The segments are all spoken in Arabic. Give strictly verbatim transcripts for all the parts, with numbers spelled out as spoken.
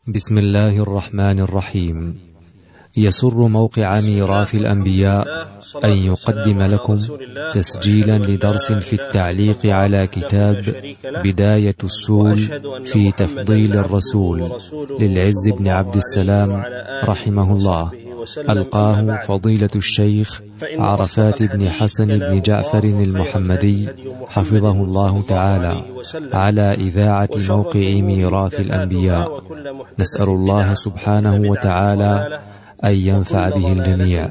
بسم الله الرحمن الرحيم. يسر موقع ميراث الأنبياء أن يقدم لكم تسجيلا لدرس في التعليق على كتاب بداية السول في تفضيل الرسول للعز بن عبد السلام رحمه الله، ألقاه فضيلة الشيخ عرفات بن حسن بن جعفر المحمدي حفظه الله تعالى على إذاعة موقع ميراث الأنبياء. نسأل الله سبحانه وتعالى أن ينفع به الجميع.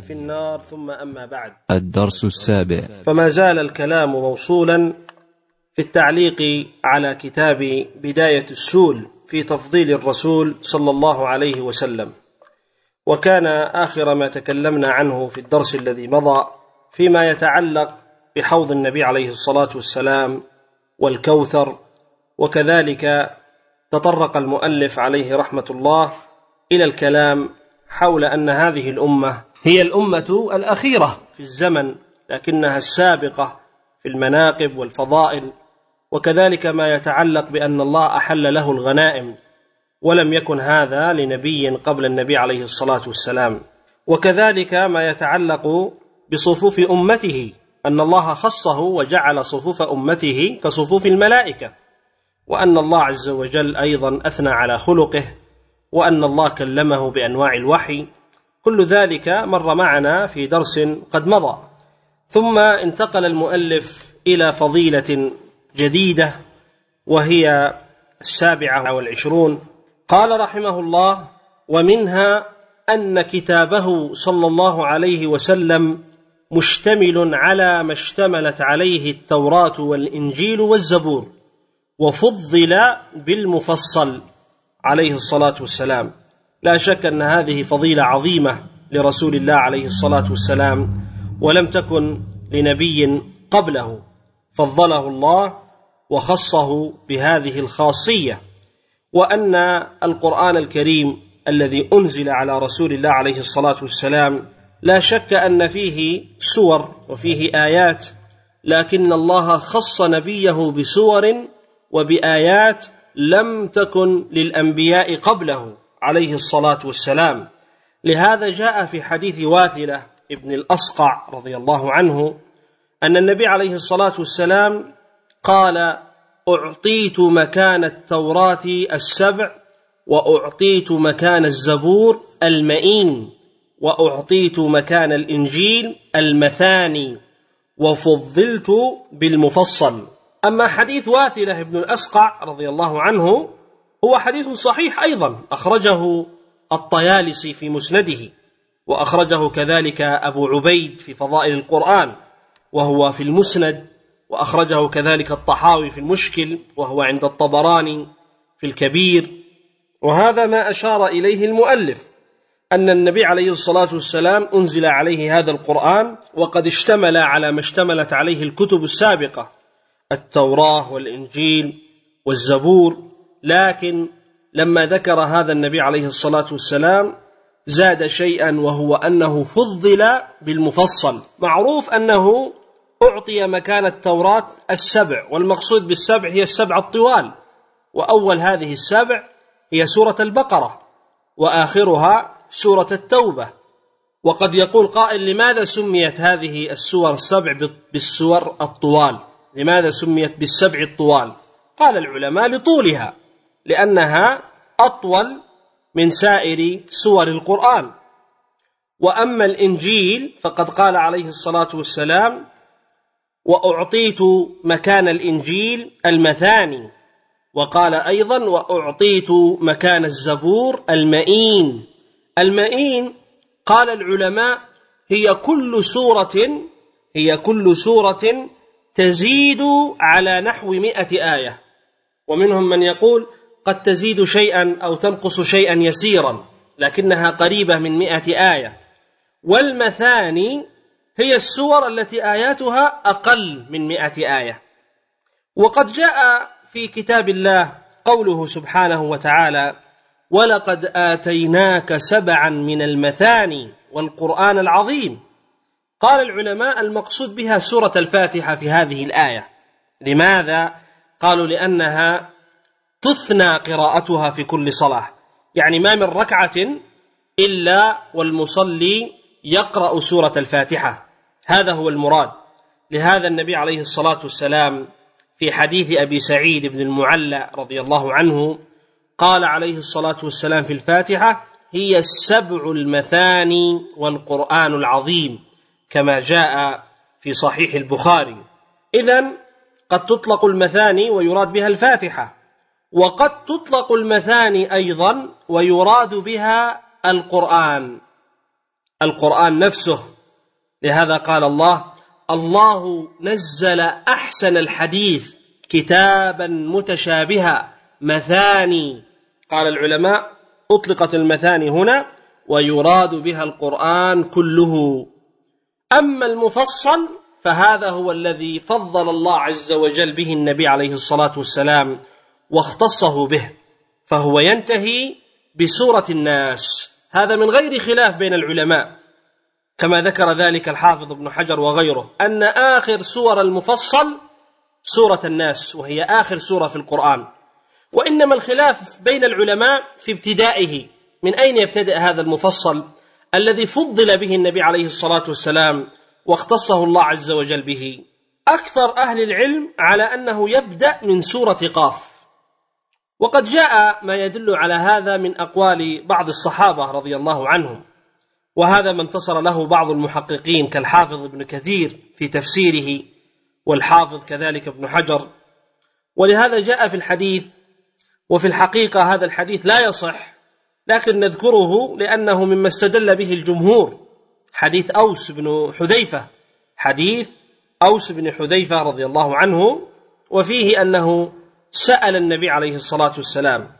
الدرس السابع. فما زال الكلام موصولا في التعليق على كتاب بداية السول في تفضيل الرسول صلى الله عليه وسلم، وكان آخر ما تكلمنا عنه في الدرس الذي مضى فيما يتعلق بحوض النبي عليه الصلاة والسلام والكوثر، وكذلك تطرق المؤلف عليه رحمة الله إلى الكلام حول أن هذه الأمة هي الأمة الأخيرة في الزمن، لكنها السابقة في المناقب والفضائل، وكذلك ما يتعلق بأن الله أحل له الغنائم، ولم يكن هذا لنبي قبل النبي عليه الصلاة والسلام، وكذلك ما يتعلق بصفوف أمته، أن الله خصه وجعل صفوف أمته كصفوف الملائكة، وأن الله عز وجل أيضا أثنى على خلقه، وأن الله كلمه بأنواع الوحي. كل ذلك مر معنا في درس قد مضى. ثم انتقل المؤلف إلى فضيلة جديدة وهي السابعة والعشرون. قال رحمه الله: ومنها أن كتابه صلى الله عليه وسلم مشتمل على ما اشتملت عليه التوراة والإنجيل والزبور، وفضل بالمفصل عليه الصلاة والسلام. لا شك أن هذه فضيلة عظيمة لرسول الله عليه الصلاة والسلام، ولم تكن لنبي قبله، فضله الله وخصه بهذه الخاصية. وأن القرآن الكريم الذي أنزل على رسول الله عليه الصلاة والسلام لا شك أن فيه سور وفيه آيات، لكن الله خص نبيه بسور وبآيات لم تكن للأنبياء قبله عليه الصلاة والسلام. لهذا جاء في حديث واثلة ابن الأصقع رضي الله عنه أن النبي عليه الصلاة والسلام قال: أعطيت مكان التوراة السبع، وأعطيت مكان الزبور المئين، وأعطيت مكان الإنجيل المثاني، وفضلت بالمفصل. أما حديث واثلة ابن الأصقع رضي الله عنه هو حديث صحيح أيضا، أخرجه الطيالسي في مسنده، وأخرجه كذلك أبو عبيد في فضائل القرآن وهو في المسند، وأخرجه كذلك الطحاوي في المشكل وهو عند الطبراني في الكبير. وهذا ما أشار إليه المؤلف، أن النبي عليه الصلاة والسلام أنزل عليه هذا القرآن وقد اشتمل على ما اشتملت عليه الكتب السابقة، التوراة والإنجيل والزبور، لكن لما ذكر هذا النبي عليه الصلاة والسلام زاد شيئا، وهو أنه فضل بالمفصل. معروف أنه أعطي مكان التوراة السبع، والمقصود بالسبع هي السبع الطوال، وأول هذه السبع هي سورة البقرة، وآخرها سورة التوبة. وقد يقول قائل: لماذا سميت هذه السور السبع بالسور الطوال؟ لماذا سميت بالسبع الطوال؟ قال العلماء: لطولها، لأنها أطول من سائر سور القرآن. وأما الإنجيل فقد قال عليه الصلاة والسلام: وأعطيت مكان الإنجيل المثاني، وقال أيضا: وأعطيت مكان الزبور المئين. المئين قال العلماء هي كل سورة هي كل سورة تزيد على نحو مئة آية، ومنهم من يقول قد تزيد شيئا أو تنقص شيئا يسيرا، لكنها قريبة من مئة آية. والمثاني هي السور التي آياتها أقل من مئة آية. وقد جاء في كتاب الله قوله سبحانه وتعالى: ولقد آتيناك سبعا من المثاني والقرآن العظيم. قال العلماء المقصود بها سورة الفاتحة في هذه الآية. لماذا؟ قالوا: لأنها تثنى قراءتها في كل صلاة، يعني ما من ركعة إلا والمصلي يقرأ سورة الفاتحة، هذا هو المراد. لهذا النبي عليه الصلاة والسلام في حديث أبي سعيد بن المعلى رضي الله عنه قال عليه الصلاة والسلام في الفاتحة: هي السبع المثاني والقرآن العظيم، كما جاء في صحيح البخاري. إذن قد تطلق المثاني ويراد بها الفاتحة، وقد تطلق المثاني أيضا ويراد بها القرآن القرآن نفسه. لهذا قال الله: الله نزل أحسن الحديث كتابا متشابها مثاني. قال العلماء: أطلقت المثاني هنا ويراد بها القرآن كله. أما المفصل فهذا هو الذي فضل الله عز وجل به النبي عليه الصلاة والسلام واختصه به، فهو ينتهي بسورة الناس، هذا من غير خلاف بين العلماء، كما ذكر ذلك الحافظ ابن حجر وغيره، أن آخر سور المفصل سورة الناس، وهي آخر سورة في القرآن. وإنما الخلاف بين العلماء في ابتدائه، من أين يبتدأ هذا المفصل الذي فضل به النبي عليه الصلاة والسلام واختصه الله عز وجل به. أكثر أهل العلم على أنه يبدأ من سورة قاف، وقد جاء ما يدل على هذا من أقوال بعض الصحابة رضي الله عنهم، وهذا ما انتصر له بعض المحققين كالحافظ ابن كثير في تفسيره، والحافظ كذلك ابن حجر. ولهذا جاء في الحديث، وفي الحقيقة هذا الحديث لا يصح، لكن نذكره لأنه مما استدل به الجمهور، حديث أوس بن حذيفة حديث أوس بن حذيفة رضي الله عنه، وفيه أنه سأل النبي عليه الصلاة والسلام.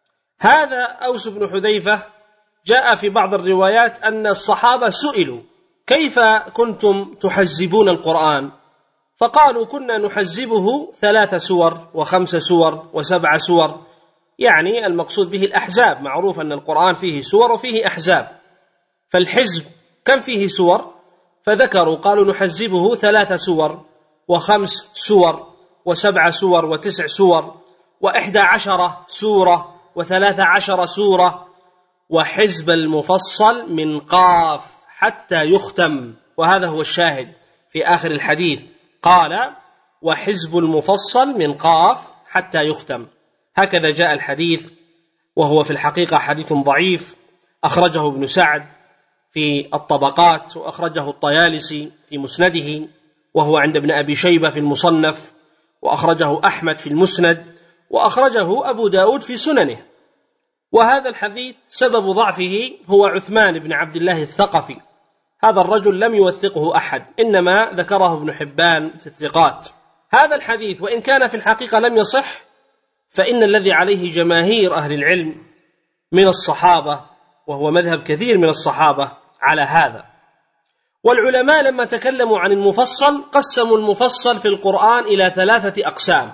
هذا أوس بن حذيفة جاء في بعض الروايات أن الصحابة سئلوا: كيف كنتم تحزبون القرآن؟ فقالوا: كنا نحزبه ثلاث سور وخمس سور وسبع سور، يعني المقصود به الأحزاب، معروف أن القرآن فيه سور وفيه أحزاب، فالحزب كم فيه سور؟ فذكروا قالوا: نحزبه ثلاث سور وخمس سور وسبع سور وتسع سور وإحدى عشرة سورة وثلاث عشر سورة، وحزب المفصل من قاف حتى يختم. وهذا هو الشاهد في آخر الحديث، قال: وحزب المفصل من قاف حتى يختم. هكذا جاء الحديث، وهو في الحقيقة حديث ضعيف، أخرجه ابن سعد في الطبقات، وأخرجه الطيالسي في مسنده، وهو عند ابن أبي شيبة في المصنف، وأخرجه أحمد في المسند، وأخرجه أبو داود في سننه. وهذا الحديث سبب ضعفه هو عثمان بن عبد الله الثقفي، هذا الرجل لم يوثقه أحد، إنما ذكره ابن حبان في الثقات. هذا الحديث وإن كان في الحقيقة لم يصح، فإن الذي عليه جماهير أهل العلم من الصحابة، وهو مذهب كثير من الصحابة على هذا. والعلماء لما تكلموا عن المفصل قسموا المفصل في القرآن إلى ثلاثة أقسام: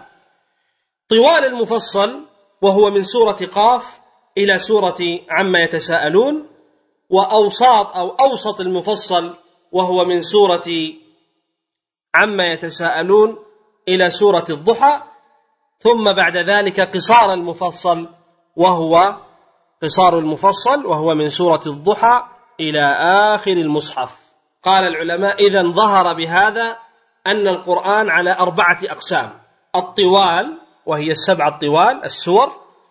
طوال المفصل وهو من سورة قاف إلى سورة عما يتساءلون، وأوساط أو أوسط المفصل وهو من سورة عما يتساءلون إلى سورة الضحى، ثم بعد ذلك قصار المفصل وهو قصار المفصل وهو من سورة الضحى إلى آخر المصحف. قال العلماء: إذن ظهر بهذا أن القرآن على أربعة أقسام: الطوال وهي السبع الطوال السور،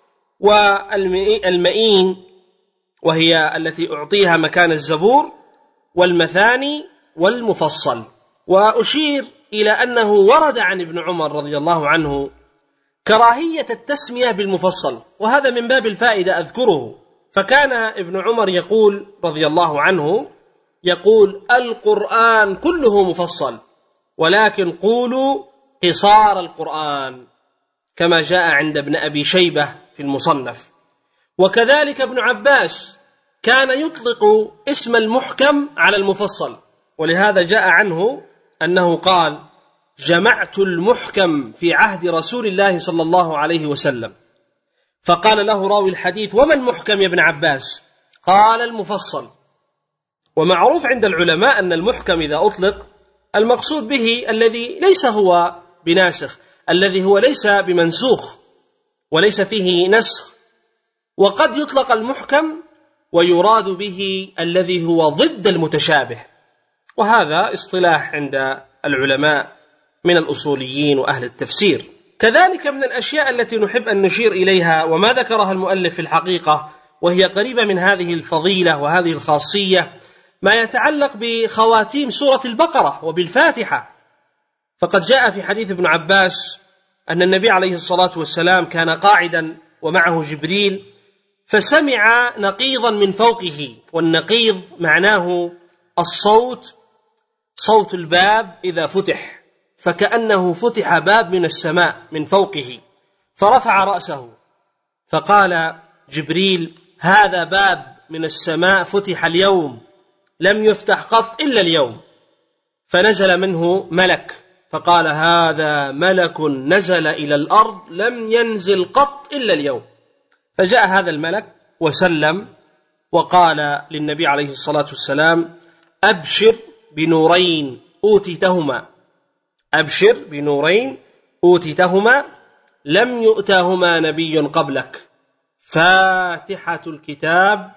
والمئين وهي التي أعطيها مكان الزبور، والمثاني، والمفصل. وأشير إلى أنه ورد عن ابن عمر رضي الله عنه كراهية التسمية بالمفصل، وهذا من باب الفائدة أذكره. فكان ابن عمر يقول رضي الله عنه يقول: القرآن كله مفصل، ولكن قولوا قصار القرآن، كما جاء عند ابن أبي شيبة في المصنف. وكذلك ابن عباس كان يطلق اسم المحكم على المفصل، ولهذا جاء عنه أنه قال: جمعت المحكم في عهد رسول الله صلى الله عليه وسلم. فقال له راوي الحديث: وما المحكم يا ابن عباس؟ قال: المفصل. ومعروف عند العلماء أن المحكم إذا أطلق المقصود به الذي ليس هو بناسخ، الذي هو ليس بمنسوخ وليس فيه نسخ، وقد يطلق المحكم ويراد به الذي هو ضد المتشابه، وهذا اصطلاح عند العلماء من الأصوليين وأهل التفسير. كذلك من الأشياء التي نحب أن نشير إليها وما ذكرها المؤلف في الحقيقة وهي قريبة من هذه الفضيلة وهذه الخاصية ما يتعلق بخواتيم سورة البقرة وبالفاتحة. فقد جاء في حديث ابن عباس أن النبي عليه الصلاة والسلام كان قاعدا ومعه جبريل فسمع نقيضا من فوقه، والنقيض معناه الصوت، صوت الباب إذا فتح، فكأنه فتح باب من السماء من فوقه، فرفع رأسه فقال جبريل: هذا باب من السماء فتح اليوم لم يفتح قط إلا اليوم. فنزل منه ملك فقال: هذا ملك نزل إلى الأرض لم ينزل قط إلا اليوم. فجاء هذا الملك وسلم وقال للنبي عليه الصلاة والسلام: أبشر بنورين أوتيتهما، أبشر بنورين أوتيتهما لم يؤتهما نبي قبلك، فاتحة الكتاب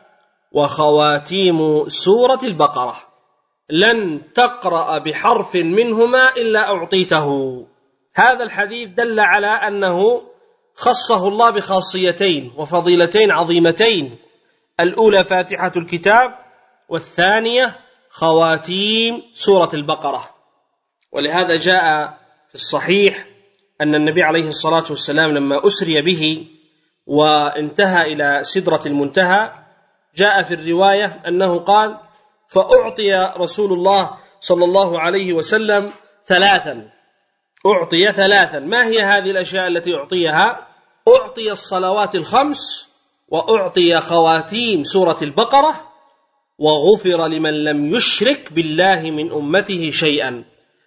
وخواتيم سورة البقرة، لن تقرأ بحرف منهما إلا أعطيته. هذا الحديث دل على أنه خصه الله بخاصيتين وفضيلتين عظيمتين، الأولى فاتحة الكتاب، والثانية خواتيم سورة البقرة. ولهذا جاء في الصحيح أن النبي عليه الصلاة والسلام لما أسري به وانتهى إلى سدرة المنتهى جاء في الرواية أنه قال: فأعطي رسول الله صلى الله عليه وسلم ثلاثا، أعطي ثلاثا. ما هي هذه الأشياء التي أعطيها؟ أعطي الصلوات الخمس، وأعطي خواتيم سورة البقرة، وغفر لمن لم يشرك بالله من أمته شيئا.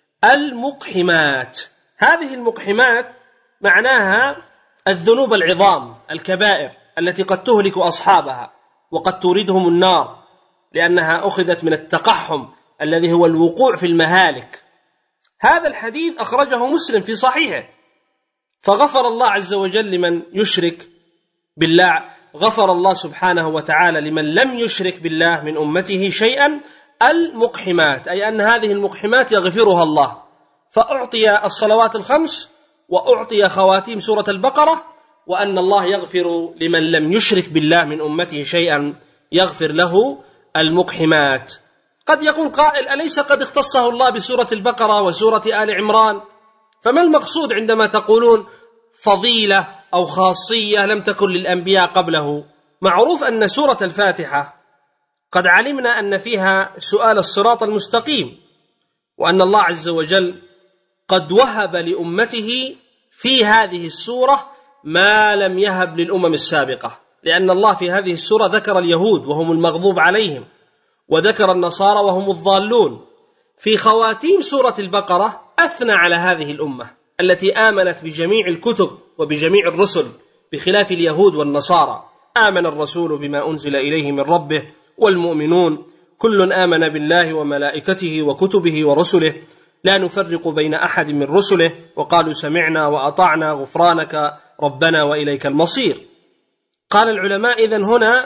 المقحمات، هذه المقحمات معناها الذنوب العظام الكبائر التي قد تهلك أصحابها وقد توردهم النار، لأنها أخذت من التقحم الذي هو الوقوع في المهالك. هذا الحديث أخرجه مسلم في صحيحه، فغفر الله عز وجل لمن يشرك بالله، غفر الله سبحانه وتعالى لمن لم يشرك بالله من أمته شيئا. المقحمات أي أن هذه المقحمات يغفرها الله، فأعطي الصلوات الخمس وأعطي خواتيم سورة البقرة، وأن الله يغفر لمن لم يشرك بالله من أمته شيئا، يغفر له المقحمات. قد يقول قائل: أليس قد اختصه الله بسورة البقرة وسورة آل عمران؟ فما المقصود عندما تقولون فضيلة أو خاصية لم تكن للأنبياء قبله؟ معروف أن سورة الفاتحة قد علمنا أن فيها سؤال الصراط المستقيم، وأن الله عز وجل قد وهب لأمته في هذه السورة ما لم يهب للأمم السابقة، لأن الله في هذه السورة ذكر اليهود وهم المغضوب عليهم، وذكر النصارى وهم الضالون. في خواتيم سورة البقرة أثنى على هذه الأمة التي آمنت بجميع الكتب وبجميع الرسل بخلاف اليهود والنصارى. آمن الرسول بما أنزل إليه من ربه والمؤمنون كل آمن بالله وملائكته وكتبه ورسله لا نفرق بين أحد من رسله وقالوا سمعنا وأطعنا غفرانك ربنا وإليك المصير. قال العلماء: إذن هنا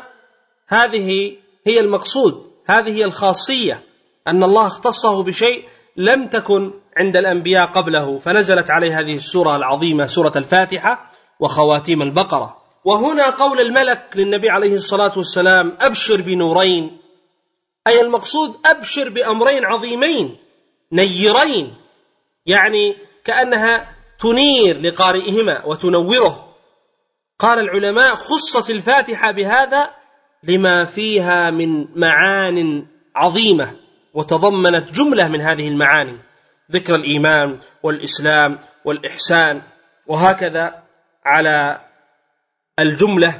هذه هي المقصود، هذه هي الخاصية، أن الله اختصه بشيء لم تكن عند الأنبياء قبله، فنزلت عليه هذه السورة العظيمة سورة الفاتحة وخواتيم البقرة. وهنا قول الملك للنبي عليه الصلاة والسلام: أبشر بنورين، أي المقصود أبشر بأمرين عظيمين نيرين، يعني كأنها تنير لقارئهما وتنوره. قال العلماء: خصت الفاتحة بهذا لما فيها من معان عظيمة، وتضمنت جملة من هذه المعاني، ذكر الإيمان والإسلام والإحسان، وهكذا على الجملة.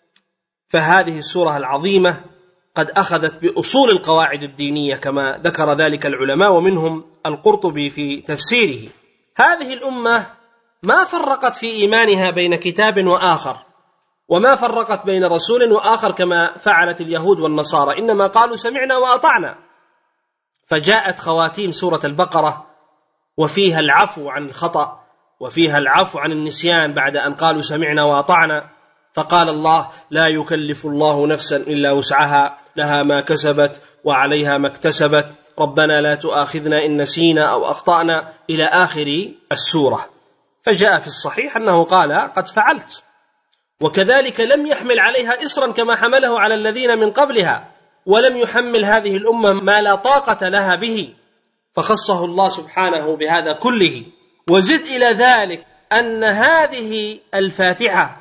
فهذه السورة العظيمة قد أخذت بأصول القواعد الدينية كما ذكر ذلك العلماء، ومنهم القرطبي في تفسيره. هذه الأمة ما فرقت في إيمانها بين كتاب وآخر، وما فرقت بين رسول وآخر كما فعلت اليهود والنصارى، إنما قالوا سمعنا وأطعنا. فجاءت خواتيم سورة البقرة وفيها العفو عن الخطأ، وفيها العفو عن النسيان بعد أن قالوا سمعنا وأطعنا، فقال الله: لا يكلف الله نفسا إلا وسعها، لها ما كسبت وعليها ما اكتسبت، ربنا لا تؤاخذنا إن نسينا أو أخطأنا، إلى آخر السورة. فجاء في الصحيح أنه قال: قد فعلت. وكذلك لم يحمل عليها إصرا كما حمله على الذين من قبلها، ولم يحمل هذه الأمة ما لا طاقة لها به، فخصه الله سبحانه بهذا كله. وزد إلى ذلك أن هذه الفاتحة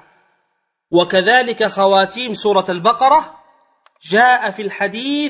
وكذلك خواتيم سورة البقرة جاء في الحديث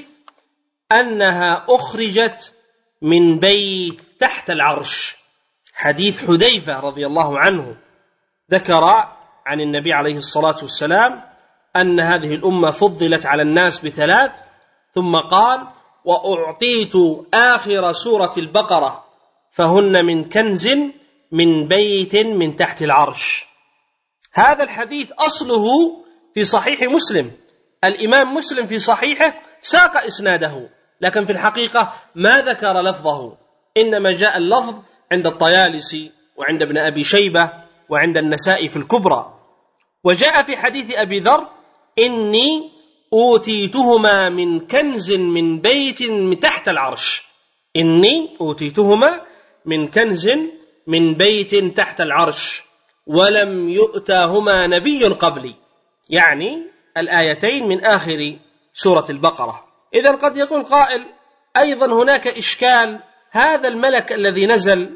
أنها أخرجت من بيت تحت العرش. حديث حذيفة رضي الله عنه ذكر عن النبي عليه الصلاة والسلام أن هذه الأمة فضلت على الناس بثلاث، ثم قال: وأعطيت آخر سورة البقرة فهن من كنز من بيت من تحت العرش. هذا الحديث أصله في صحيح مسلم، الإمام مسلم في صحيحه ساق إسناده، لكن في الحقيقة ما ذكر لفظه، إنما جاء اللفظ عند الطيالسي وعند ابن أبي شيبة وعند النسائي في الكبرى. وجاء في حديث أبي ذر: إني أوتيتهما من كنز من بيت من تحت العرش، إني أوتيتهما من كنز من بيت تحت العرش ولم يؤتاهما نبي قبلي، يعني الآيتين من آخر سورة البقرة. إذن قد يقول قائل: أيضا هناك إشكال، هذا الملك الذي نزل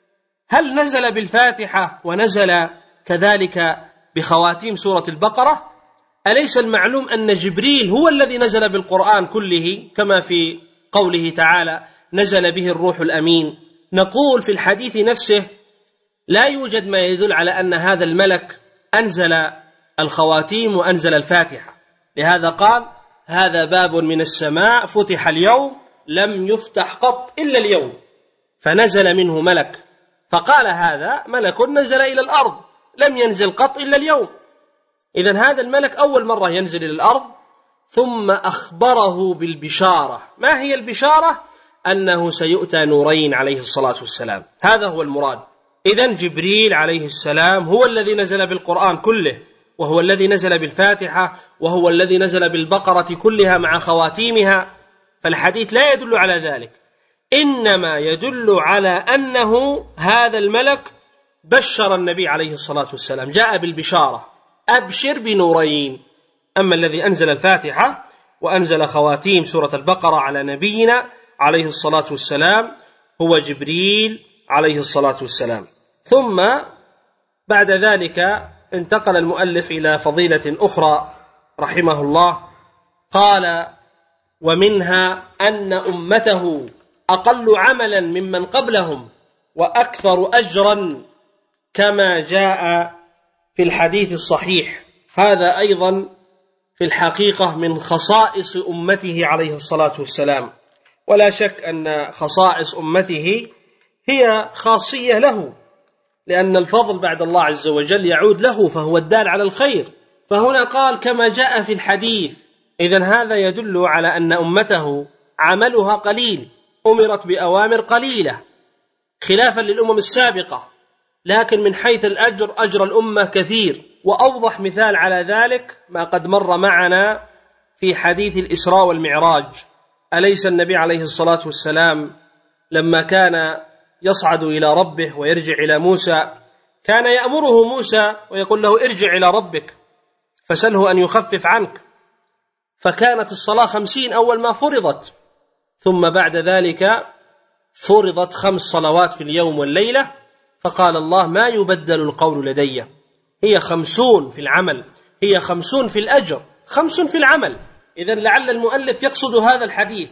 هل نزل بالفاتحة ونزل كذلك بخواتيم سورة البقرة؟ أليس المعلوم أن جبريل هو الذي نزل بالقرآن كله كما في قوله تعالى: نزل به الروح الأمين؟ نقول في الحديث نفسه لا يوجد ما يدل على أن هذا الملك أنزل الخواتيم وأنزل الفاتحة، لهذا قال: هذا باب من السماء فتح اليوم لم يفتح قط إلا اليوم، فنزل منه ملك، فقال هذا ملك نزل إلى الأرض لم ينزل قط إلا اليوم. إذن هذا الملك أول مرة ينزل إلى الأرض، ثم أخبره بالبشارة. ما هي البشارة؟ أنه سيؤتى نورين عليه الصلاة والسلام، هذا هو المراد. إذن جبريل عليه السلام هو الذي نزل بالقرآن كله، وهو الذي نزل بالفاتحة، وهو الذي نزل بالبقرة كلها مع خواتيمها، فالحديث لا يدل على ذلك، إنما يدل على أنه هذا الملك بشر النبي عليه الصلاة والسلام، جاء بالبشارة: أبشر بنورين. أما الذي أنزل الفاتحة وأنزل خواتيم سورة البقرة على نبينا عليه الصلاة والسلام هو جبريل عليه الصلاة والسلام. ثم بعد ذلك انتقل المؤلف إلى فضيلة أخرى رحمه الله، قال: ومنها أن أمته أقل عملا ممن قبلهم وأكثر أجرا كما جاء في الحديث الصحيح. هذا أيضا في الحقيقة من خصائص أمته عليه الصلاة والسلام، ولا شك أن خصائص أمته هي خاصية له، لأن الفضل بعد الله عز وجل يعود له، فهو الدال على الخير. فهنا قال: كما جاء في الحديث. إذن هذا يدل على أن أمته عملها قليل، أمرت بأوامر قليلة خلافا للأمم السابقة، لكن من حيث الأجر أجر الأمة كثير. وأوضح مثال على ذلك ما قد مر معنا في حديث الإسراء والمعراج. أليس النبي عليه الصلاة والسلام لما كان يصعد إلى ربه ويرجع إلى موسى كان يأمره موسى ويقول له: ارجع إلى ربك فسله أن يخفف عنك، فكانت الصلاة خمسين أول ما فرضت، ثم بعد ذلك فرضت خمس صلوات في اليوم والليلة، فقال الله: ما يبدل القول لدي، هي خمسون في العمل، هي خمسون في الأجر، خمس في العمل. إذن لعل المؤلف يقصد هذا الحديث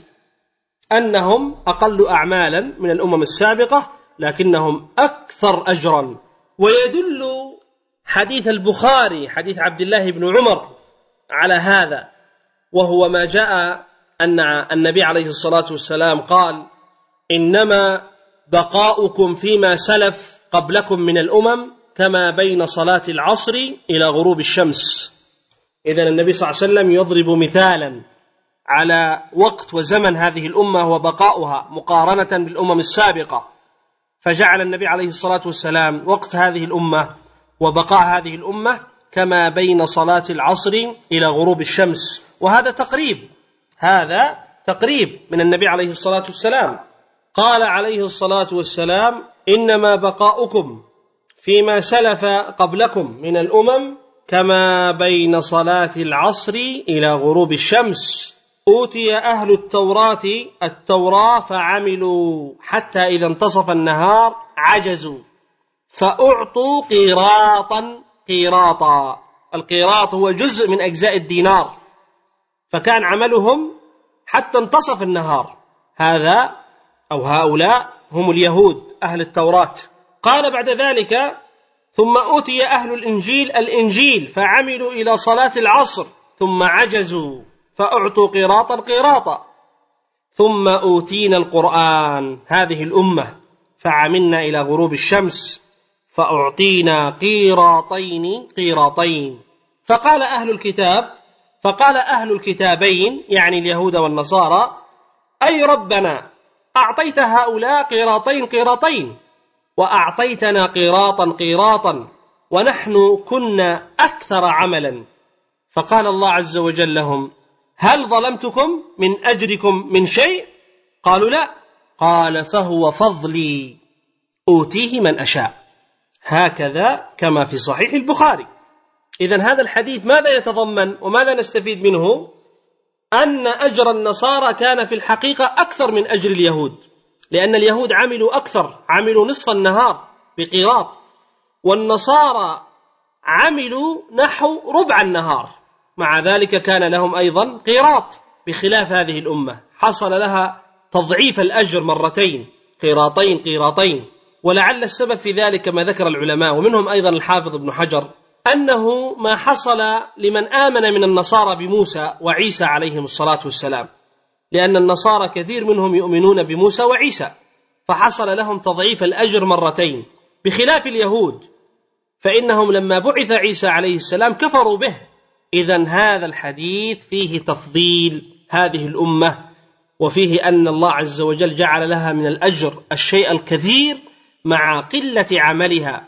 أنهم أقل أعمالا من الأمم السابقة لكنهم أكثر أجرا. ويدل حديث البخاري حديث عبد الله بن عمر على هذا، وهو ما جاء أن النبي عليه الصلاة والسلام قال: إنما بقاؤكم فيما سلف قبلكم من الأمم كما بين صلاة العصر إلى غروب الشمس. إذن النبي صلى الله عليه وسلم يضرب مثالا على وقت وزمن هذه الأمة وبقاؤها مقارنة بالأمم السابقة، فجعل النبي عليه الصلاة والسلام وقت هذه الأمة وبقاء هذه الأمة كما بين صلاة العصر إلى غروب الشمس. وهذا تقريب، هذا تقريب من النبي عليه الصلاة والسلام. قال عليه الصلاة والسلام: إنما بقاؤكم فيما سلف قبلكم من الأمم كما بين صلاة العصر إلى غروب الشمس. أوتي أهل التوراة التوراة فعملوا حتى إذا انتصف النهار عجزوا فأعطوا قيراطا قيراطا. القيراط هو جزء من أجزاء الدينار، فكان عملهم حتى انتصف النهار. هذا أو هؤلاء هم اليهود أهل التوراة. قال بعد ذلك: ثم أوتي أهل الإنجيل الإنجيل فعملوا إلى صلاة العصر ثم عجزوا فأعطوا قيراطا قيراطا. ثم أوتينا القرآن هذه الأمة فعملنا إلى غروب الشمس فأعطينا قيراطين قيراطين. فقال أهل الكتاب فقال أهل الكتابين يعني اليهود والنصارى: أي ربنا أعطيت هؤلاء قيراطين قيراطين وأعطيتنا قيراطا قيراطا ونحن كنا أكثر عملا. فقال الله عز وجل لهم: هل ظلمتكم من أجركم من شيء؟ قالوا لا. قال: فهو فضلي أوتيه من أشاء، هكذا كما في صحيح البخاري. إذن هذا الحديث ماذا يتضمن وماذا نستفيد منه؟ أن أجر النصارى كان في الحقيقة أكثر من أجر اليهود، لأن اليهود عملوا أكثر، عملوا نصف النهار بقيراط، والنصارى عملوا نحو ربع النهار، مع ذلك كان لهم أيضا قيراط، بخلاف هذه الأمة حصل لها تضعيف الأجر مرتين، قيراطين قيراطين. ولعل السبب في ذلك ما ذكر العلماء ومنهم أيضا الحافظ ابن حجر، أنه ما حصل لمن آمن من النصارى بموسى وعيسى عليهم الصلاة والسلام، لأن النصارى كثير منهم يؤمنون بموسى وعيسى، فحصل لهم تضعيف الأجر مرتين، بخلاف اليهود فإنهم لما بعث عيسى عليه السلام كفروا به. إذن هذا الحديث فيه تفضيل هذه الأمة، وفيه أن الله عز وجل جعل لها من الأجر الشيء الكثير مع قلة عملها.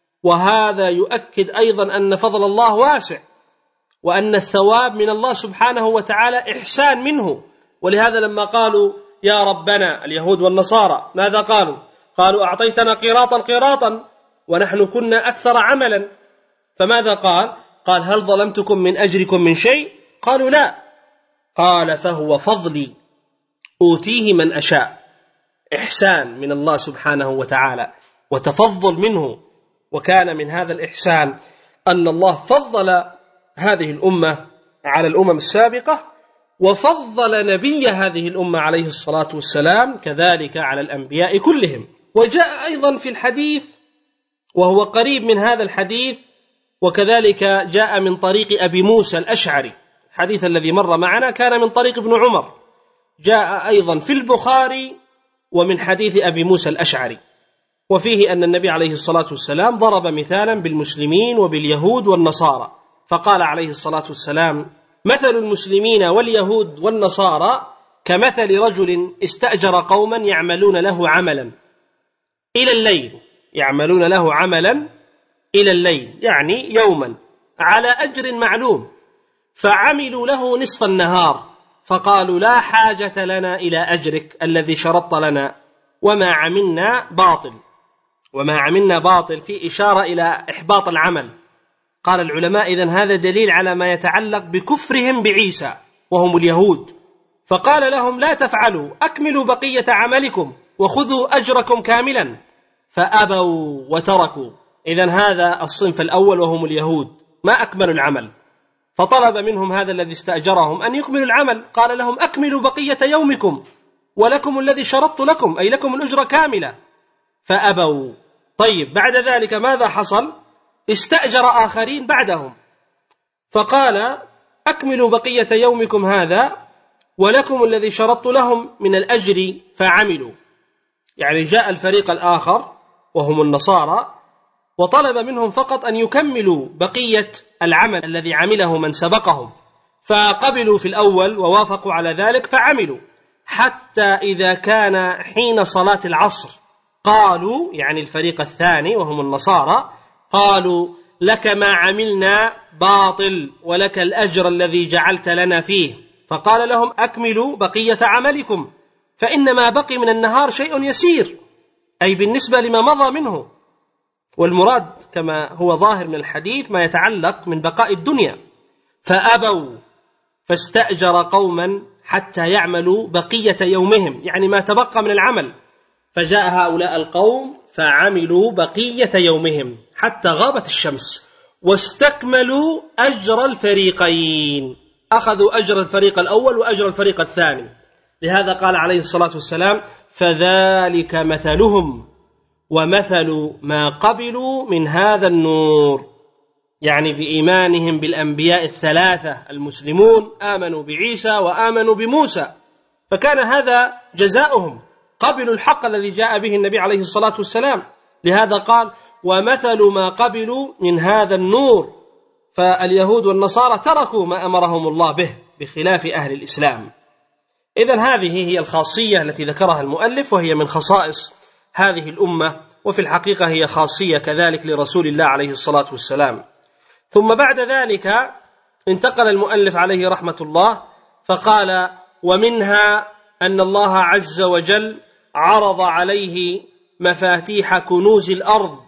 وهذا يؤكد أيضا أن فضل الله واسع، وأن الثواب من الله سبحانه وتعالى إحسان منه. ولهذا لما قالوا يا ربنا اليهود والنصارى ماذا قالوا؟ قالوا: أعطيتنا قيراطا قيراطا ونحن كنا أكثر عملا. فماذا قال؟ قال: هل ظلمتكم من أجركم من شيء؟ قالوا لا. قال: فهو فضلي أوتيه من أشاء. إحسان من الله سبحانه وتعالى وتفضل منه. وكان من هذا الإحسان أن الله فضل هذه الأمة على الأمم السابقة، وفضل نبي هذه الأمة عليه الصلاة والسلام كذلك على الأنبياء كلهم. وجاء أيضا في الحديث وهو قريب من هذا الحديث، وكذلك جاء من طريق أبي موسى الأشعري، الحديث الذي مر معنا كان من طريق ابن عمر، جاء أيضا في البخاري ومن حديث أبي موسى الأشعري، وفيه أن النبي عليه الصلاة والسلام ضرب مثالا بالمسلمين وباليهود والنصارى، فقال عليه الصلاة والسلام: مثل المسلمين واليهود والنصارى كمثل رجل استأجر قوما يعملون له عملا إلى الليل، يعملون له عملا إلى الليل يعني يوما على أجر معلوم، فعملوا له نصف النهار، فقالوا: لا حاجة لنا إلى أجرك الذي شرطت لنا، وما عملنا باطل. وما عملنا باطل في إشارة إلى إحباط العمل. قال العلماء: إذن هذا دليل على ما يتعلق بكفرهم بعيسى وهم اليهود، فقال لهم: لا تفعلوا، أكملوا بقية عملكم وخذوا أجركم كاملا، فأبوا وتركوا. إذن هذا الصنف الأول وهم اليهود ما أكملوا العمل، فطلب منهم هذا الذي استأجرهم أن يكملوا العمل، قال لهم: أكملوا بقية يومكم ولكم الذي شرطت لكم، أي لكم الأجرة كاملة، فأبوا. طيب بعد ذلك ماذا حصل؟ استأجر آخرين بعدهم، فقال: أكملوا بقية يومكم هذا ولكم الذي شرطت لهم من الأجر، فعملوا. يعني جاء الفريق الآخر وهم النصارى وطلب منهم فقط أن يكملوا بقية العمل الذي عمله من سبقهم، فقبلوا في الأول ووافقوا على ذلك فعملوا، حتى إذا كان حين صلاة العصر قالوا، يعني الفريق الثاني وهم النصارى، قالوا: لك ما عملنا باطل ولك الأجر الذي جعلت لنا فيه. فقال لهم أكملوا بقية عملكم فإنما بقي من النهار شيء يسير، أي بالنسبة لما مضى منه، والمراد كما هو ظاهر من الحديث ما يتعلق من بقاء الدنيا. فأبوا فاستأجر قوما حتى يعملوا بقية يومهم، يعني ما تبقى من العمل. فجاء هؤلاء القوم فعملوا بقية يومهم حتى غابت الشمس واستكملوا أجر الفريقين، أخذوا أجر الفريق الأول وأجر الفريق الثاني. لهذا قال عليه الصلاة والسلام فذلك مثلهم ومثل ما قبلوا من هذا النور، يعني بإيمانهم بالأنبياء الثلاثة المسلمون، آمنوا بعيسى وآمنوا بموسى، فكان هذا جزاؤهم، قبلوا الحق الذي جاء به النبي عليه الصلاة والسلام. لهذا قال ومثل ما قبلوا من هذا النور. فاليهود والنصارى تركوا ما أمرهم الله به بخلاف أهل الإسلام. إذن هذه هي الخاصية التي ذكرها المؤلف، وهي من خصائص هذه الأمة، وفي الحقيقة هي خاصية كذلك لرسول الله عليه الصلاة والسلام. ثم بعد ذلك انتقل المؤلف عليه رحمة الله فقال ومنها أن الله عز وجل عرض عليه مفاتيح كنوز الأرض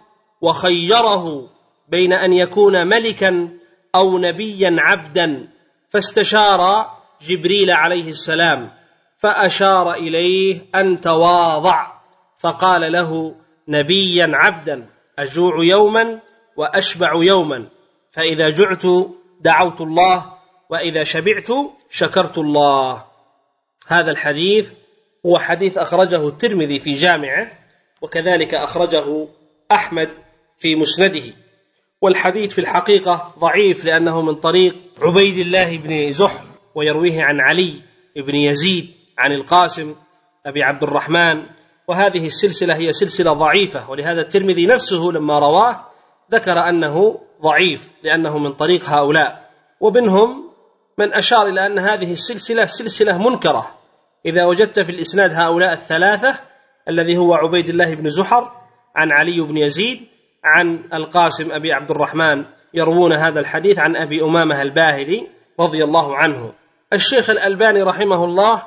وخيره بين أن يكون ملكا أو نبيا عبدا، فاستشار جبريل عليه السلام فأشار إليه أن تواضع، فقال له نبيا عبدا أجوع يوما وأشبع يوما، فإذا جعت دعوت الله وإذا شبعت شكرت الله. هذا الحديث هو حديث أخرجه الترمذي في جامعه، وكذلك أخرجه أحمد في مسنده. والحديث في الحقيقة ضعيف لأنه من طريق عبيد الله بن زحر، ويرويه عن علي بن يزيد عن القاسم أبي عبد الرحمن، وهذه السلسلة هي سلسلة ضعيفة، ولهذا الترمذي نفسه لما رواه ذكر أنه ضعيف لأنه من طريق هؤلاء. ومنهم من أشار إلى أن هذه السلسلة سلسلة منكرة إذا وجدت في الإسناد هؤلاء الثلاثة الذي هو عبيد الله بن زحر عن علي بن يزيد عن القاسم أبي عبد الرحمن يروون هذا الحديث عن أبي أمامة الباهلي رضي الله عنه. الشيخ الألباني رحمه الله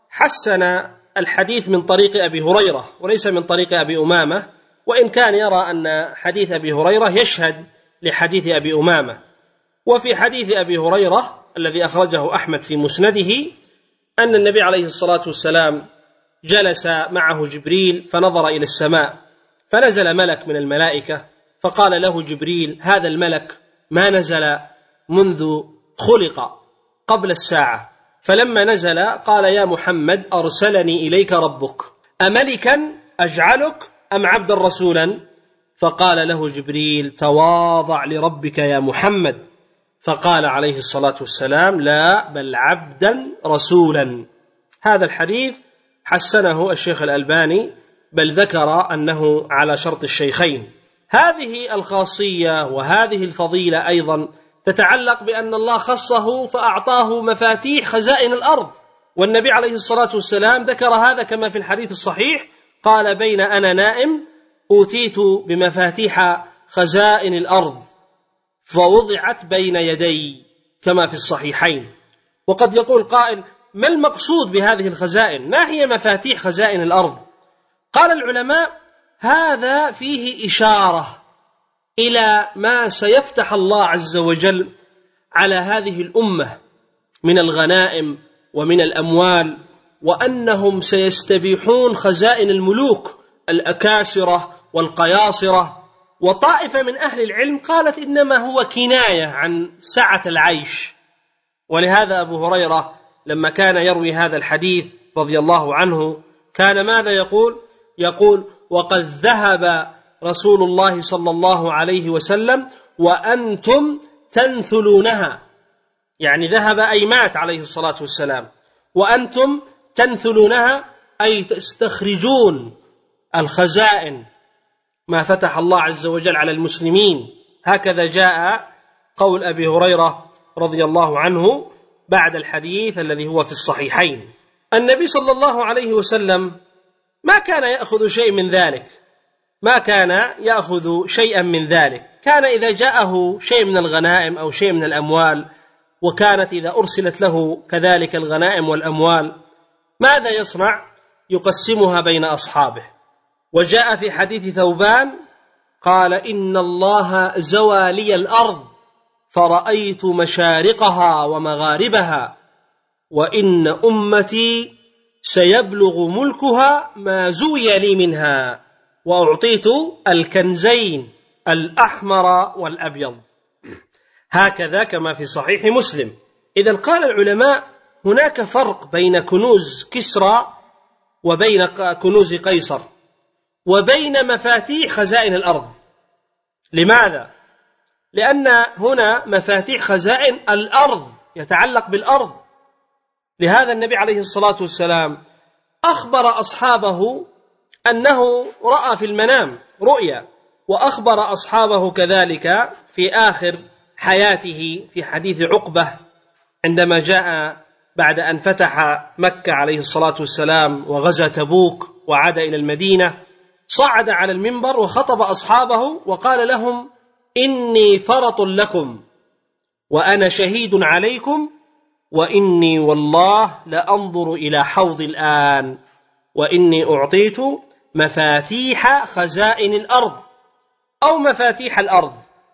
حسن الحديث من طريق أبي هريرة وليس من طريق أبي أمامة، وإن كان يرى أن حديث أبي هريرة يشهد لحديث أبي أمامة. وفي حديث أبي هريرة الذي أخرجه أحمد في مسنده أن النبي عليه الصلاة والسلام جلس معه جبريل فنظر إلى السماء، فنزل ملك من الملائكة فقال له جبريل هذا الملك ما نزل منذ خلق قبل الساعة، فلما نزل قال يا محمد أرسلني إليك ربك أملكا أجعلك أم عبدا رسولا؟ فقال له جبريل تواضع لربك يا محمد، فقال عليه الصلاة والسلام لا بل عبدا رسولا. هذا الحديث حسنه الشيخ الألباني، بل ذكر أنه على شرط الشيخين. هذه الخاصية وهذه الفضيلة أيضا تتعلق بأن الله خصه فأعطاه مفاتيح خزائن الأرض، والنبي عليه الصلاة والسلام ذكر هذا كما في الحديث الصحيح قال بين أنا نائم أوتيت بمفاتيح خزائن الأرض فوضعت بين يدي كما في الصحيحين. وقد يقول قائل ما المقصود بهذه الخزائن؟ ما هي مفاتيح خزائن الأرض؟ قال العلماء هذا فيه إشارة إلى ما سيفتح الله عز وجل على هذه الأمة من الغنائم ومن الأموال، وأنهم سيستبيحون خزائن الملوك الأكاسرة والقياصرة. وطائفة من أهل العلم قالت إنما هو كناية عن سعة العيش. ولهذا أبو هريرة لما كان يروي هذا الحديث رضي الله عنه كان ماذا يقول؟ يقول وقد ذهب رسول الله صلى الله عليه وسلم وأنتم تنثلونها، يعني ذهب أي مات عليه الصلاة والسلام، وأنتم تنثلونها أي تستخرجون الخزائن ما فتح الله عز وجل على المسلمين. هكذا جاء قول أبي هريرة رضي الله عنه بعد الحديث الذي هو في الصحيحين. النبي صلى الله عليه وسلم ما كان يأخذ شيء من ذلك، ما كان يأخذ شيئا من ذلك، كان إذا جاءه شيء من الغنائم أو شيء من الأموال، وكانت إذا أرسلت له كذلك الغنائم والأموال، ماذا يصنع؟ يقسمها بين أصحابه. وجاء في حديث ثوبان قال: إن الله زوى لي الأرض فرأيت مشارقها ومغاربها، وإن أمتي سيبلغ ملكها ما زوي لي منها، وأعطيت الكنزين الأحمر والأبيض. هكذا كما في صحيح مسلم. إذن قال العلماء: هناك فرق بين كنوز كسرى وبين كنوز قيصر وبين مفاتيح خزائن الأرض. لماذا؟ لأن هنا مفاتيح خزائن الأرض يتعلق بالأرض. لهذا النبي عليه الصلاة والسلام أخبر أصحابه أنه رأى في المنام رؤيا، وأخبر أصحابه كذلك في آخر حياته في حديث عقبة عندما جاء بعد أن فتح مكة عليه الصلاة والسلام وغزا تبوك وعاد إلى المدينة، صعد على المنبر وخطب أصحابه وقال لهم: إني فرط لكم وأنا شهيد عليكم، وإني والله لأنظر إلى حوض الآن، وإني أعطيت مفاتيح خزائن الأرض أو مفاتيح الأرض،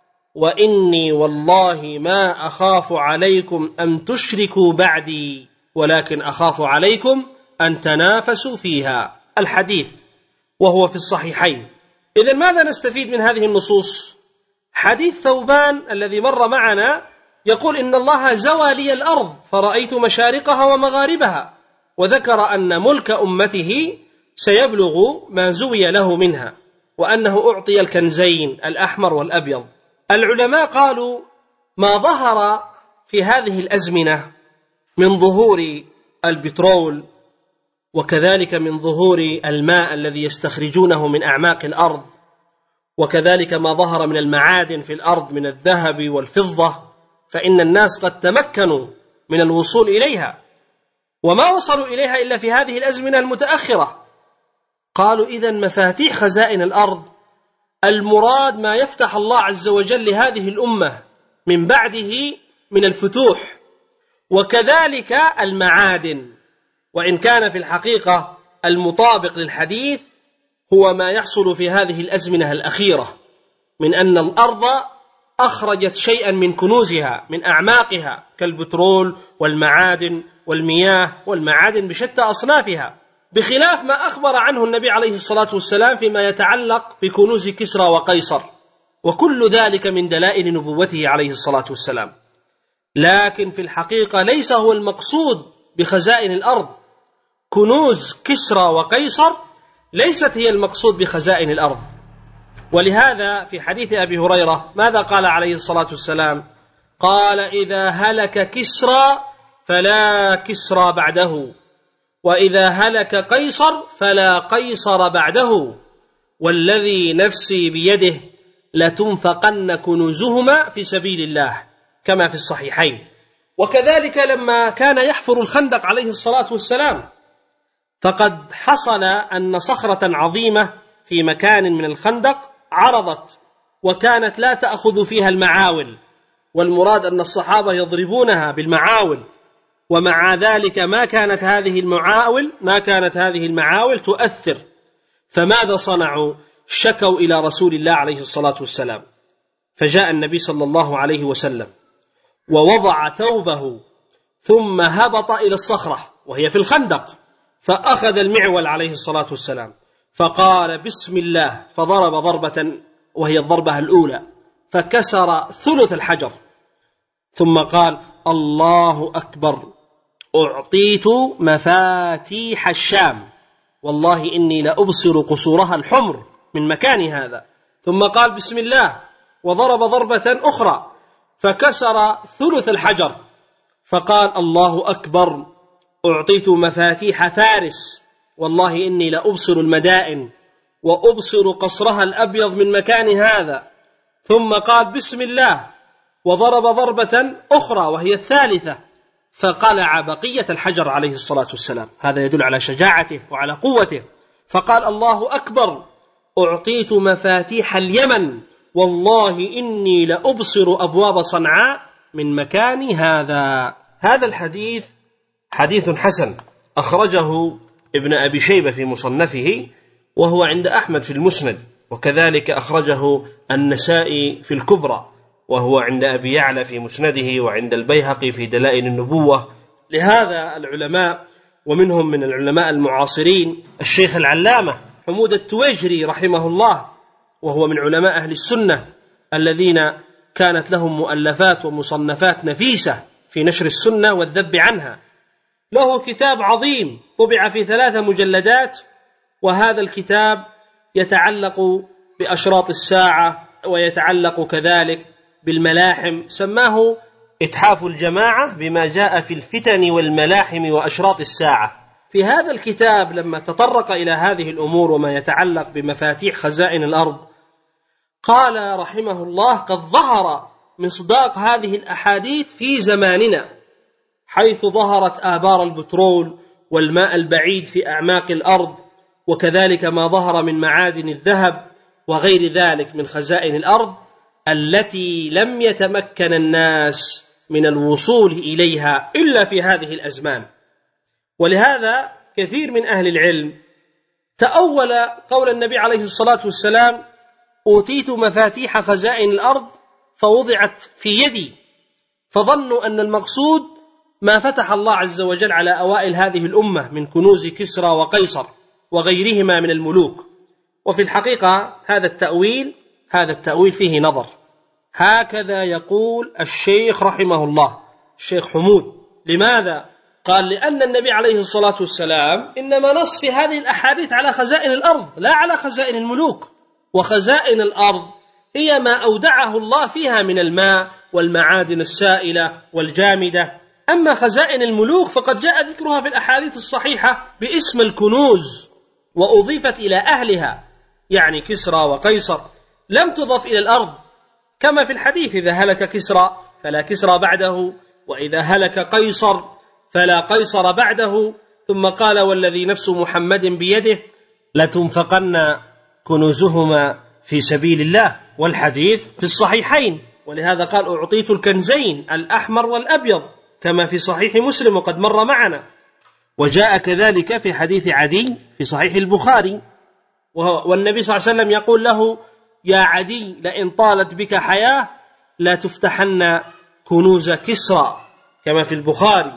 وإني والله ما أخاف عليكم أن تشركوا بعدي، ولكن أخاف عليكم أن تنافسوا فيها. الحديث وهو في الصحيحين. إذن ماذا نستفيد من هذه النصوص؟ حديث ثوبان الذي مر معنا يقول: إن الله زوى لي الأرض فرأيت مشارقها ومغاربها، وذكر أن ملك أمته سيبلغ ما زوي له منها، وأنه أعطي الكنزين الأحمر والأبيض. العلماء قالوا: ما ظهر في هذه الأزمنة من ظهور البترول، وكذلك من ظهور الماء الذي يستخرجونه من أعماق الأرض، وكذلك ما ظهر من المعادن في الأرض من الذهب والفضة، فإن الناس قد تمكنوا من الوصول إليها، وما وصلوا إليها إلا في هذه الأزمنة المتأخرة. قالوا: إذن مفاتيح خزائن الأرض المراد ما يفتح الله عز وجل لهذه الأمة من بعده من الفتوح، وكذلك المعادن، وإن كان في الحقيقة المطابق للحديث هو ما يحصل في هذه الأزمنة الأخيرة، من أن الأرض أخرجت شيئا من كنوزها من أعماقها كالبترول والمعادن والمياه والمعادن بشتى أصنافها، بخلاف ما أخبر عنه النبي عليه الصلاة والسلام فيما يتعلق بكنوز كسرى وقيصر، وكل ذلك من دلائل نبوته عليه الصلاة والسلام. لكن في الحقيقة ليس هو المقصود بخزائن الأرض. كنوز كسرى وقيصر ليست هي المقصود بخزائن الأرض. ولهذا في حديث أبي هريرة ماذا قال عليه الصلاة والسلام؟ قال: إذا هلك كسرى فلا كسرى بعده، وإذا هلك قيصر فلا قيصر بعده، والذي نفسي بيده لتنفقن كنوزهما في سبيل الله، كما في الصحيحين. وكذلك لما كان يحفر الخندق عليه الصلاة والسلام، فقد حصل أن صخرة عظيمة في مكان من الخندق عرضت، وكانت لا تأخذ فيها المعاول، والمراد أن الصحابة يضربونها بالمعاول، ومع ذلك ما كانت هذه المعاول ما كانت هذه المعاول تؤثر. فماذا صنعوا؟ شكوا إلى رسول الله عليه الصلاة والسلام، فجاء النبي صلى الله عليه وسلم ووضع ثوبه ثم هبط إلى الصخرة وهي في الخندق، فأخذ المعول عليه الصلاة والسلام فقال: بسم الله، فضرب ضربة وهي الضربة الأولى فكسر ثلث الحجر، ثم قال: الله أكبر، أعطيت مفاتيح الشام، والله إني لأبصر قصورها الحمر من مكان هذا. ثم قال: بسم الله، وضرب ضربة أخرى فكسر ثلث الحجر، فقال: الله أكبر، أعطيت مفاتيح فارس، والله إني لأبصر المدائن وأبصر قصرها الأبيض من مكان هذا. ثم قال: بسم الله، وضرب ضربة أخرى وهي الثالثة، فقلع بقية الحجر عليه الصلاة والسلام. هذا يدل على شجاعته وعلى قوته. فقال: الله أكبر، أعطيت مفاتيح اليمن، والله إني لأبصر أبواب صنعاء من مكان هذا. هذا الحديث حديث حسن أخرجه ابن أبي شيبة في مصنفه، وهو عند أحمد في المسند، وكذلك أخرجه النسائي في الكبرى، وهو عند أبي يعلى في مسنده، وعند البيهقي في دلائل النبوة. لهذا العلماء، ومنهم من العلماء المعاصرين الشيخ العلامة حمود التويجري رحمه الله، وهو من علماء أهل السنة الذين كانت لهم مؤلفات ومصنفات نفيسة في نشر السنة والذب عنها، له كتاب عظيم طبع في ثلاث مجلدات، وهذا الكتاب يتعلق بأشراط الساعة ويتعلق كذلك بالملاحم، سماه إتحاف الجماعة بما جاء في الفتن والملاحم وأشراط الساعة. في هذا الكتاب لما تطرق إلى هذه الأمور وما يتعلق بمفاتيح خزائن الأرض، قال رحمه الله: قد ظهر مصداق هذه الأحاديث في زماننا، حيث ظهرت آبار البترول والماء البعيد في أعماق الأرض، وكذلك ما ظهر من معادن الذهب وغير ذلك من خزائن الأرض التي لم يتمكن الناس من الوصول إليها إلا في هذه الأزمان. ولهذا كثير من أهل العلم تأول قول النبي عليه الصلاة والسلام: أوتيت مفاتيح خزائن الأرض فوضعت في يدي، فظنوا أن المقصود ما فتح الله عز وجل على أوائل هذه الأمة من كنوز كسرى وقيصر وغيرهما من الملوك. وفي الحقيقة هذا التأويل هذا التأويل فيه نظر. هكذا يقول الشيخ رحمه الله الشيخ حمود. لماذا؟ قال: لأن النبي عليه الصلاة والسلام إنما نص في هذه الأحاديث على خزائن الأرض لا على خزائن الملوك، وخزائن الأرض هي ما أودعه الله فيها من الماء والمعادن السائلة والجامدة. أما خزائن الملوك فقد جاء ذكرها في الأحاديث الصحيحة باسم الكنوز، وأضيفت إلى أهلها، يعني كسرى وقيصر، لم تضف إلى الأرض، كما في الحديث: إذا هلك كسرى فلا كسرى بعده، وإذا هلك قيصر فلا قيصر بعده. ثم قال: والذي نفس محمد بيده لتنفقن كنوزهما في سبيل الله، والحديث في الصحيحين. ولهذا قال: أعطيت الكنزين الأحمر والأبيض، كما في صحيح مسلم وقد مر معنا. وجاء كذلك في حديث عدي في صحيح البخاري، والنبي صلى الله عليه وسلم يقول له: يا عدي لئن طالت بك حياة لا تفتحن كنوز كسرى، كما في البخاري.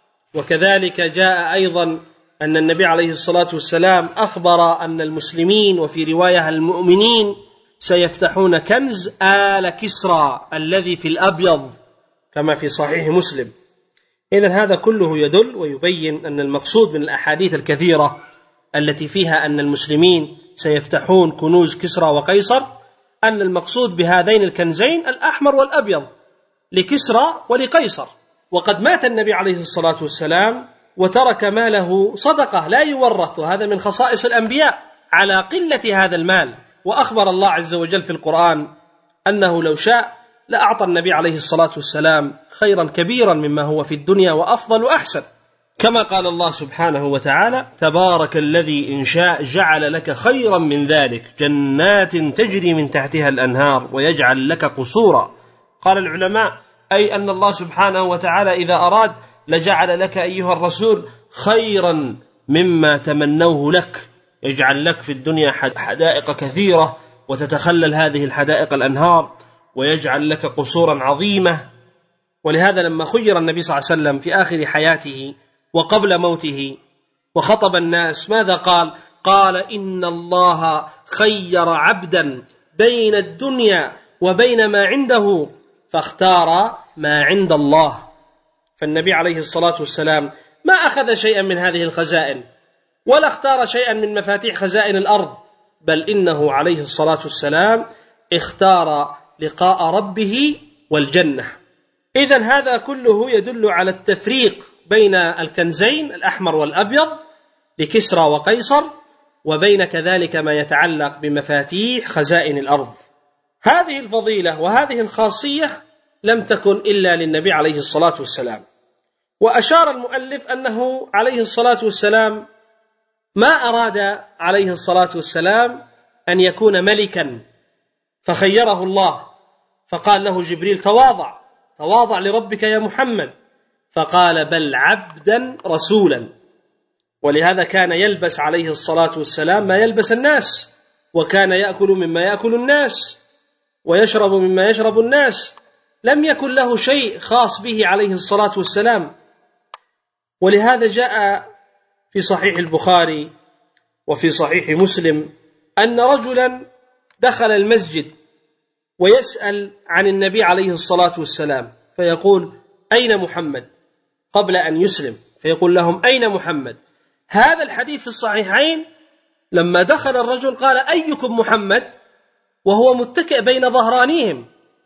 وكذلك جاء أيضا أن النبي عليه الصلاة والسلام أخبر أن المسلمين، وفي رواية المؤمنين، سيفتحون كنز آل كسرى الذي في الأبيض، كما في صحيح مسلم. إذن هذا كله يدل ويبين أن المقصود من الأحاديث الكثيرة التي فيها أن المسلمين سيفتحون كنوز كسرى وقيصر، أن المقصود بهذين الكنزين الأحمر والأبيض لكسرى ولقيصر. وقد مات النبي عليه الصلاة والسلام وترك ماله صدقة لا يورث، وهذا من خصائص الأنبياء على قلة هذا المال. وأخبر الله عز وجل في القرآن أنه لو شاء لأعطى النبي عليه الصلاة والسلام خيرا كبيرا مما هو في الدنيا وأفضل وأحسن، كما قال الله سبحانه وتعالى: تبارك الذي إن شاء جعل لك خيرا من ذلك جنات تجري من تحتها الأنهار ويجعل لك قصورا. قال العلماء: أي أن الله سبحانه وتعالى إذا أراد لجعل لك أيها الرسول خيرا مما تمنوه لك، يجعل لك في الدنيا حدائق كثيرة وتتخلل هذه الحدائق الأنهار، ويجعل لك قصورا عظيمة. ولهذا لما خير النبي صلى الله عليه وسلم في آخر حياته وقبل موته وخطب الناس، ماذا قال؟ قال: إن الله خير عبدا بين الدنيا وبين ما عنده فاختار ما عند الله. فالنبي عليه الصلاة والسلام ما أخذ شيئا من هذه الخزائن ولا اختار شيئا من مفاتيح خزائن الأرض، بل إنه عليه الصلاة والسلام اختار لقاء ربه والجنة. إذن هذا كله يدل على التفريق بين الكنزين الأحمر والأبيض لكسرى وقيصر، وبين كذلك ما يتعلق بمفاتيح خزائن الأرض. هذه الفضيلة وهذه الخاصية لم تكن إلا للنبي عليه الصلاة والسلام. وأشار المؤلف أنه عليه الصلاة والسلام ما أراد عليه الصلاة والسلام أن يكون ملكا فخيره الله، فقال له جبريل: تواضع تواضع لربك يا محمد، فقال: بل عبدا رسولا. ولهذا كان يلبس عليه الصلاة والسلام ما يلبس الناس، وكان يأكل مما يأكل الناس، ويشرب مما يشرب الناس، لم يكن له شيء خاص به عليه الصلاة والسلام. ولهذا جاء في صحيح البخاري وفي صحيح مسلم أن رجلا دخل المسجد ويسأل عن النبي عليه الصلاة والسلام، فيقول: أين محمد؟ قبل أن يسلم، فيقول لهم: أين محمد؟ هذا الحديث في الصحيحين. لما دخل الرجل قال: أيكم محمد؟ وهو متكئ بين ظهرانيهم.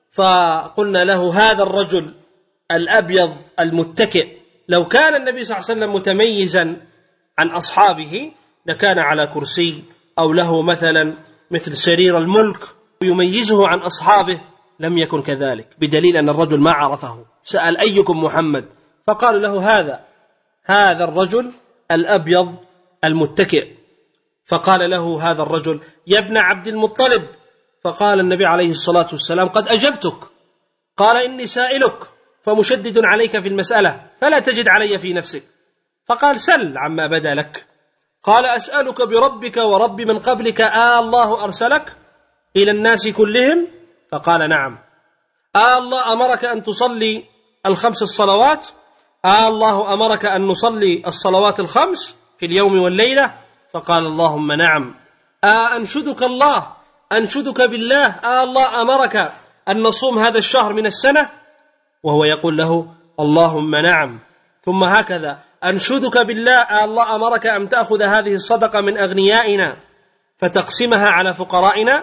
فقلنا له: هذا الرجل الأبيض المتكئ لو كان النبي صلى الله عليه وسلم متميزا عن أصحابه لكان على كرسي، أو له مثلا مثل سرير الملك يميزه عن أصحابه. لم يكن كذلك، بدليل أن الرجل ما عرفه. سأل: أيكم محمد؟ فقالوا له: هذا هذا الرجل الأبيض المتكئ. فقال له هذا الرجل: يا ابن عبد المطلب. فقال النبي عليه الصلاة والسلام: قد أجبتك. قال: إني سائلك فمشدد عليك في المسألة فلا تجد علي في نفسك. فقال: سل عما بدا لك. قال: أسألك بربك ورب من قبلك، آه الله أرسلك إلى الناس كلهم؟ فقال: نعم. آه الله أمرك أن تصلي الخمس الصلوات؟ آه الله أمرك أن نصلي الصلوات الخمس في اليوم والليلة؟ فقال: اللهم نعم. آه أنشدك الله أنشدك بالله، آه الله أمرك أن نصوم هذا الشهر من السنة؟ وهو يقول له: اللهم نعم. ثم هكذا: أنشدك بالله، آه الله أمرك أن تأخذ هذه الصدقة من أغنيائنا فتقسمها على فقرائنا؟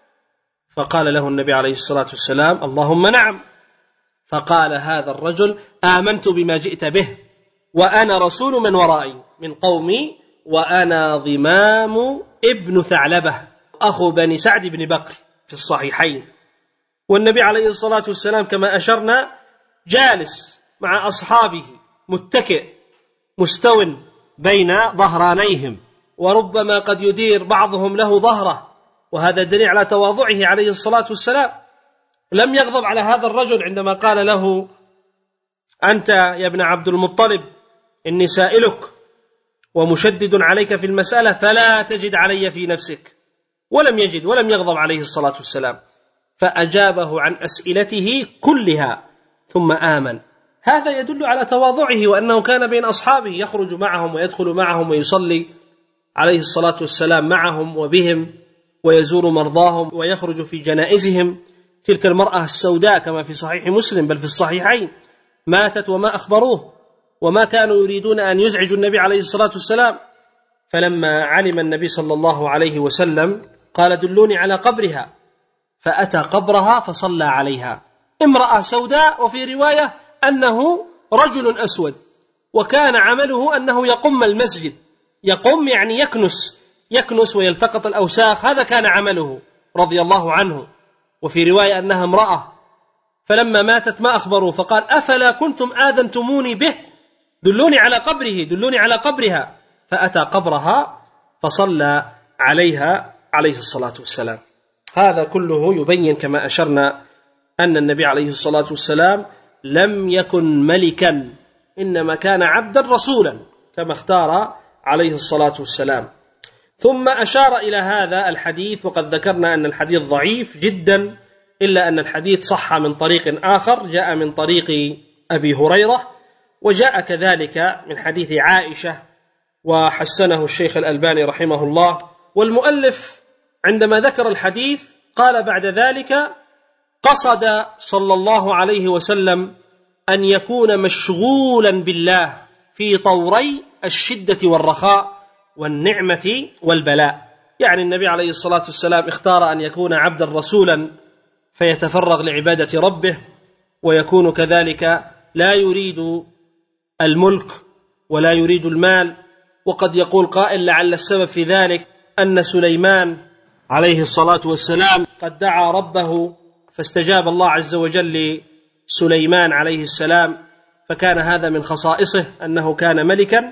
فقال له النبي عليه الصلاة والسلام: اللهم نعم. فقال هذا الرجل: آمنت بما جئت به، وأنا رسول من ورائي من قومي، وأنا ضمام ابن ثعلبة أخو بني سعد بن بكر في الصحيحين. والنبي عليه الصلاة والسلام كما أشرنا جالس مع أصحابه متكئ مستو بين ظهرانيهم، وربما قد يدير بعضهم له ظهره، وهذا دليل على تواضعه عليه الصلاة والسلام. لم يغضب على هذا الرجل عندما قال له: أنت يا ابن عبد المطلب إني سائلك ومشدد عليك في المسألة فلا تجد علي في نفسك. ولم يجد ولم يغضب عليه الصلاة والسلام، فأجابه عن أسئلته كلها ثم آمن. هذا يدل على تواضعه، وأنه كان بين أصحابه يخرج معهم ويدخل معهم ويصلي عليه الصلاة والسلام معهم وبهم، ويزور مرضاهم ويخرج في جنائزهم. تلك المرأة السوداء كما في صحيح مسلم بل في الصحيحين ماتت وما أخبروه، وما كانوا يريدون أن يزعجوا النبي عليه الصلاة والسلام. فلما علم النبي صلى الله عليه وسلم قال: دلوني على قبرها، فأتى قبرها فصلى عليها. امرأة سوداء، وفي رواية أنه رجل أسود، وكان عمله أنه يقم المسجد. يقم يعني يكنس يكنس ويلتقط الأوساخ، هذا كان عمله رضي الله عنه. وفي رواية أنها امرأة، فلما ماتت ما أخبروا، فقال: أفلا كنتم آذنتموني به؟ دلوني على قبره دلوني على قبرها. فأتى قبرها فصلى عليها عليه الصلاة والسلام. هذا كله يبين كما أشرنا أن النبي عليه الصلاة والسلام لم يكن ملكا، إنما كان عبدا رسولا كما اختار عليه الصلاة والسلام. ثم أشار إلى هذا الحديث، وقد ذكرنا أن الحديث ضعيف جدا، إلا أن الحديث صح من طريق آخر، جاء من طريق أبي هريرة، وجاء كذلك من حديث عائشة، وحسنه الشيخ الألباني رحمه الله. والمؤلف عندما ذكر الحديث قال بعد ذلك: قصد صلى الله عليه وسلم أن يكون مشغولا بالله في طوري الشدة والرخاء والنعمة والبلاء. يعني النبي عليه الصلاة والسلام اختار أن يكون عبدا رسولا فيتفرغ لعبادة ربه، ويكون كذلك لا يريد الملك ولا يريد المال. وقد يقول قائل: لعل السبب في ذلك أن سليمان عليه الصلاة والسلام قد دعا ربه فاستجاب الله عز وجل لسليمان عليه السلام، فكان هذا من خصائصه أنه كان ملكا،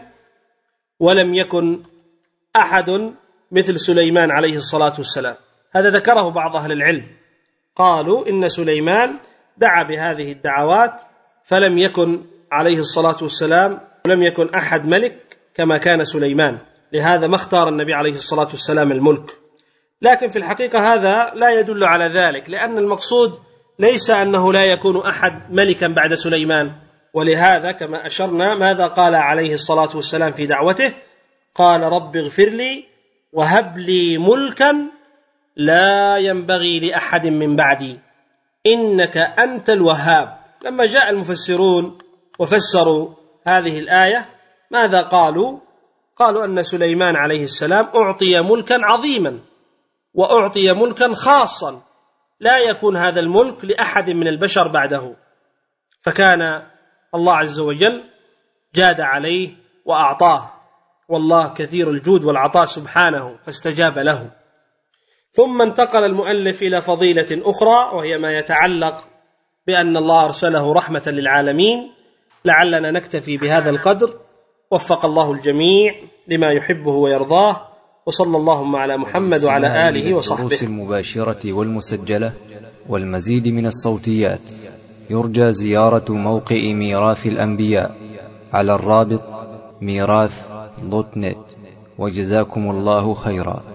ولم يكن أحد مثل سليمان عليه الصلاة والسلام. هذا ذكره بعض أهل العلم، قالوا إن سليمان دعا بهذه الدعوات فلم يكن عليه الصلاة والسلام ولم يكن أحد ملك كما كان سليمان، لهذا ما اختار النبي عليه الصلاة والسلام الملك. لكن في الحقيقة هذا لا يدل على ذلك، لأن المقصود ليس أنه لا يكون أحد ملكا بعد سليمان. ولهذا كما أشرنا ماذا قال عليه الصلاة والسلام في دعوته؟ قال رب اغفر لي وهب لي ملكا لا ينبغي لأحد من بعدي إنك أنت الوهاب. لما جاء المفسرون وفسروا هذه الآية ماذا قالوا؟ قالوا أن سليمان عليه السلام أعطي ملكا عظيما وأعطي ملكا خاصا لا يكون هذا الملك لأحد من البشر بعده، فكان الله عز وجل جاد عليه وأعطاه، والله كثير الجود والعطاء سبحانه، فاستجاب له. ثم انتقل المؤلف إلى فضيلة أخرى وهي ما يتعلق بأن الله أرسله رحمة للعالمين. لعلنا نكتفي بهذا القدر، وفق الله الجميع لما يحبه ويرضاه، وصلى اللهم على محمد وعلى آله وصحبه. الدروس المباشرة والمسجلة والمزيد من الصوتيات يرجى زيارة موقع ميراث الأنبياء على الرابط ميراث دوت نت. وجزاكم الله خيرا.